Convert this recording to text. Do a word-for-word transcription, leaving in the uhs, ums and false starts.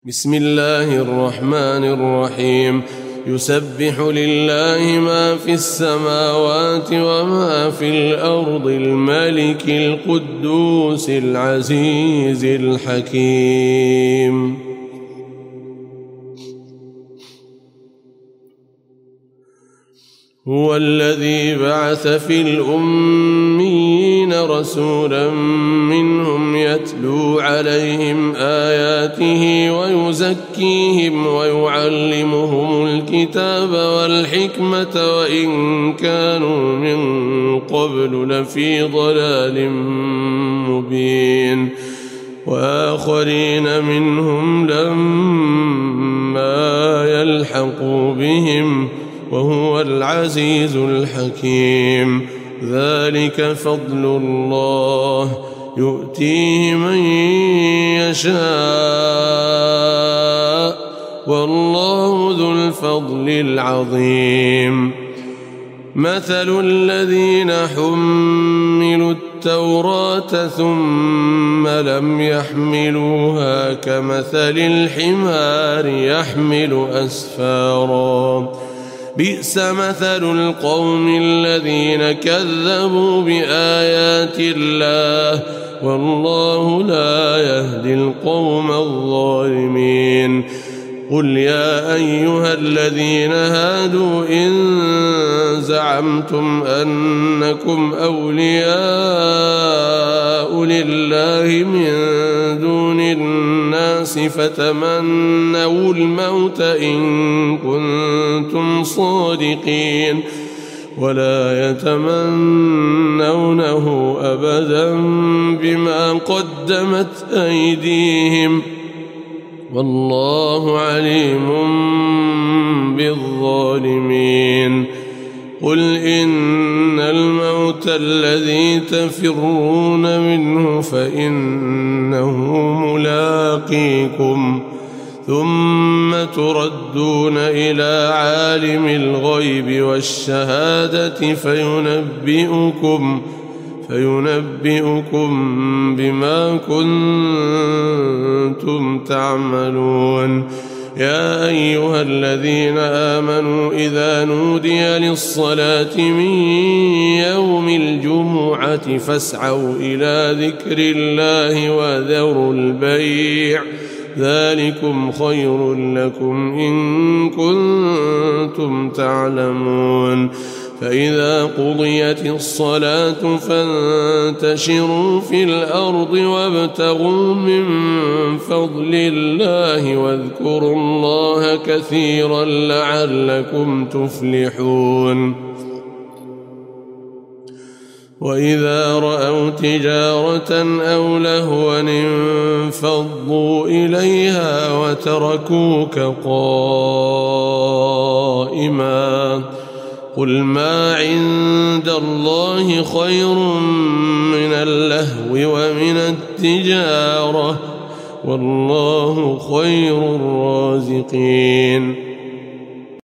بسم الله الرحمن الرحيم. يسبح لله ما في السماوات وما في الأرض الملك القدوس العزيز الحكيم. هو الذي بعث في الأميين رسولا منهم يتلو عليهم آياته ويزكيهم ويعلمهم الكتاب والحكمة وإن كانوا من قبل لفي ضلال مبين، وآخرين منهم لما يلحقوا بهم وهو العزيز الحكيم. ذلك فضل الله يؤتيه من يشاء والله ذو الفضل العظيم. مثل الذين حملوا التوراة ثم لم يحملوها كمثل الحمار يحمل أسفارا، بئس مثل القوم الذين كذبوا بآيات الله والله لا يهدي القوم الظالمين. قل يا أيها الذين هادوا إن زعمتم أنكم أولياء لله من دون الناس فتمنوا الموت إن كنتم صادقين ولا يتمنونه أبدا بما قدمت أيديهم والله عليم بالظالمين. قل إن الموت الذي تفرون منه فإنه ملاقيكم ثم تردون إلى عالم الغيب والشهادة فينبئكم فينبئكم بما كنتم تعملون. يا أيها الذين آمنوا إذا نودي للصلاة من يوم الجمعة فاسعوا إلى ذكر الله وذروا البيع ذلكم خير لكم إن كنتم تعلمون. فإذا قضيت الصلاة فانتشروا في الأرض وابتغوا من فضل الله واذكروا الله كثيرا لعلكم تفلحون. وإذا رأوا تجارة أو لهوا انفضوا إليها وتركوك قائما قل ما عند الله خير من اللهو ومن التجارة والله خير الرازقين.